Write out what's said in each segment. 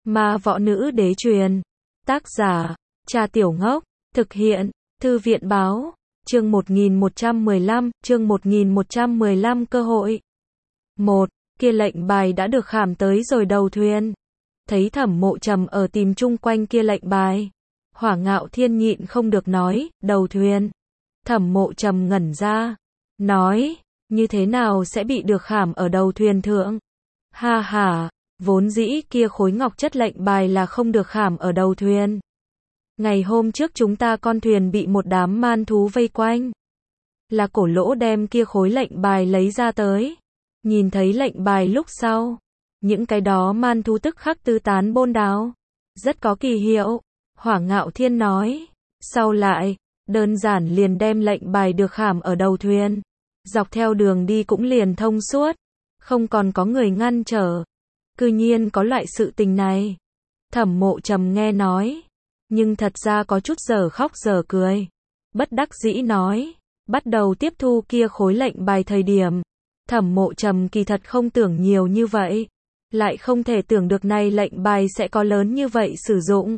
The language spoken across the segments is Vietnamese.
Ma Võ Nữ Đế truyền. Tác giả, Trà Tiểu Ngốc. Thực hiện, Thư viện Báo. Chương 1115, cơ hội. 1. Kia lệnh bài đã được khảm tới rồi đầu thuyền. Thấy Thẩm Mộ Trầm ở tìm chung quanh kia lệnh bài. Hỏa Ngạo Thiên nhịn không được nói, đầu thuyền. Thẩm Mộ Trầm ngẩn ra. Nói, như thế nào sẽ bị được khảm ở đầu thuyền thượng? Ha ha, vốn dĩ kia khối ngọc chất lệnh bài là không được khảm ở đầu thuyền. Ngày hôm trước chúng ta con thuyền bị một đám man thú vây quanh. Là Cổ Lỗ đem kia khối lệnh bài lấy ra tới. Nhìn thấy lệnh bài lúc sau. Những cái đó man thú tức khắc tứ tán bôn đáo. Rất có kỳ hiệu. Hỏa Ngạo Thiên nói. Sau lại, đơn giản liền đem lệnh bài được khảm ở đầu thuyền. Dọc theo đường đi cũng liền thông suốt. Không còn có người ngăn trở. Cư nhiên có loại sự tình này. Thẩm Mộ Trầm nghe nói. Nhưng thật ra có chút giờ khóc giờ cười. Bất đắc dĩ nói. Bắt đầu tiếp thu kia khối lệnh bài thời điểm. Thẩm Mộ Trầm kỳ thật không tưởng nhiều như vậy. Lại không thể tưởng được này lệnh bài sẽ có lớn như vậy sử dụng.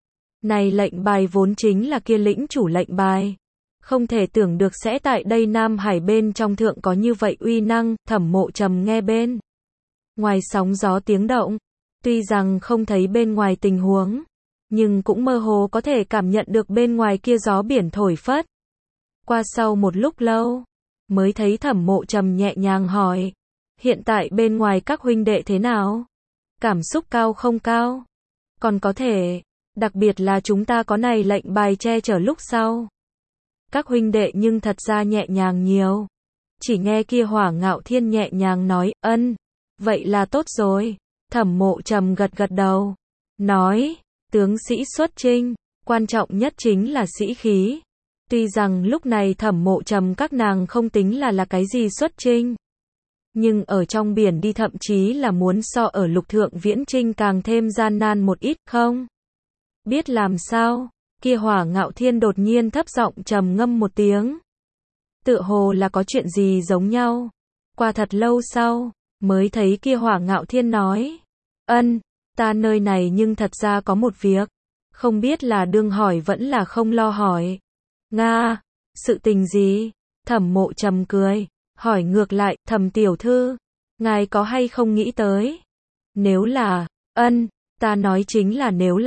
Này lệnh bài vốn chính là kia lĩnh chủ lệnh bài. Không thể tưởng được sẽ tại đây Nam Hải bên trong thượng có như vậy uy năng. Thẩm Mộ Trầm nghe bên ngoài sóng gió tiếng động. Tuy rằng không thấy bên ngoài tình huống. Nhưng cũng mơ hồ có thể cảm nhận được bên ngoài kia gió biển thổi phất. Qua sau một lúc lâu. Mới thấy Thẩm Mộ Trầm nhẹ nhàng hỏi. Hiện tại bên ngoài các huynh đệ thế nào? Cảm xúc cao không cao? Còn có thể. Đặc biệt là chúng ta có này lệnh bài che chở lúc sau. Các huynh đệ nhưng thật ra nhẹ nhàng nhiều. Chỉ nghe kia Hỏa Ngạo Thiên nhẹ nhàng nói, ân. Vậy là tốt rồi. Thẩm Mộ Trầm gật gật đầu. Nói, tướng sĩ xuất chinh. Quan trọng nhất chính là sĩ khí. Tuy rằng lúc này Thẩm Mộ Trầm các nàng không tính là cái gì xuất chinh. Nhưng ở trong biển đi thậm chí là muốn so ở lục thượng viễn chinh càng thêm gian nan một ít không? Biết làm sao? Kia Hỏa Ngạo Thiên đột nhiên thấp giọng trầm ngâm một tiếng. Tựa hồ là có chuyện gì giống nhau. Qua thật lâu sau, mới thấy kia Hỏa Ngạo Thiên nói. Ân, ta nơi này nhưng thật ra có một việc. Không biết là đương hỏi vẫn là không lo hỏi. Nga, sự tình gì? Thẩm Mộ Trầm cười. Hỏi ngược lại, Thẩm tiểu thư. Ngài có hay không nghĩ tới? Nếu là, ân, ta nói chính là nếu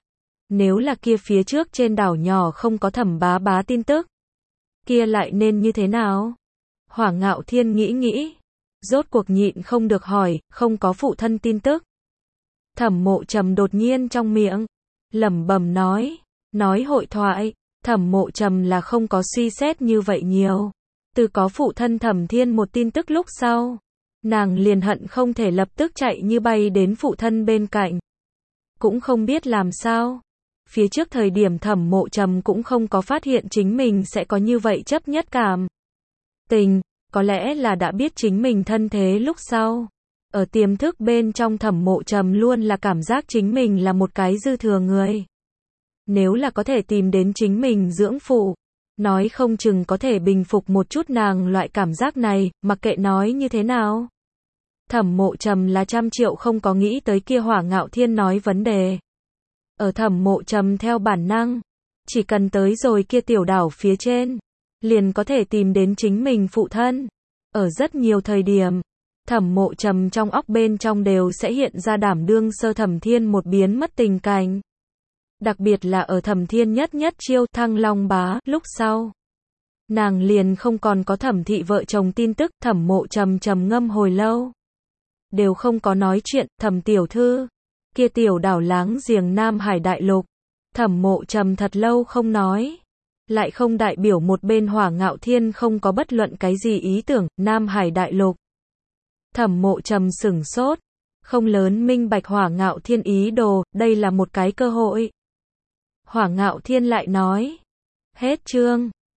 là kia phía trước trên đảo nhỏ không có Thẩm bá bá tin tức. Kia lại nên như thế nào? Hỏa Ngạo Thiên nghĩ. Rốt cuộc nhịn không được hỏi, không có phụ thân tin tức. Thẩm Mộ Trầm đột nhiên trong miệng. Lẩm bẩm nói hội thoại. Thẩm Mộ Trầm là không có suy xét như vậy nhiều. Từ có phụ thân Thẩm Thiên một tin tức lúc sau. Nàng liền hận không thể lập tức chạy như bay đến phụ thân bên cạnh. Cũng không biết làm sao. Phía trước thời điểm Thẩm Mộ Trầm cũng không có phát hiện chính mình sẽ có như vậy chấp nhất cảm. Tình, có lẽ là đã biết chính mình thân thế lúc sau. Ở tiềm thức bên trong Thẩm Mộ Trầm luôn là cảm giác chính mình là một cái dư thừa người. Nếu là có thể tìm đến chính mình dưỡng phụ, nói không chừng có thể bình phục một chút nàng loại cảm giác này, mặc kệ nói như thế nào. Thẩm Mộ Trầm là 100.000.000 không có nghĩ tới kia Hỏa Ngạo Thiên nói vấn đề. Ở Thẩm Mộ Trầm theo bản năng, chỉ cần tới rồi kia tiểu đảo phía trên, liền có thể tìm đến chính mình phụ thân. Ở rất nhiều thời điểm, Thẩm Mộ Trầm trong óc bên trong đều sẽ hiện ra đảm đương sơ Thẩm Thiên một biến mất tình cảnh. Đặc biệt là ở Thẩm Thiên nhất chiêu Thăng Long Bá lúc sau. Nàng liền không còn có Thẩm thị vợ chồng tin tức. Thẩm Mộ Trầm trầm ngâm hồi lâu. Đều không có nói chuyện. Thẩm tiểu thư. Kia tiểu đảo láng giềng Nam Hải đại lục. Thẩm Mộ Trầm thật lâu không nói. Lại không đại biểu một bên Hỏa Ngạo Thiên không có bất luận cái gì ý tưởng. Nam Hải đại lục. Thẩm Mộ Trầm sửng sốt. Không lớn minh bạch Hỏa Ngạo Thiên ý đồ. Đây là một cái cơ hội. Hỏa Ngạo Thiên lại nói. Hết chương.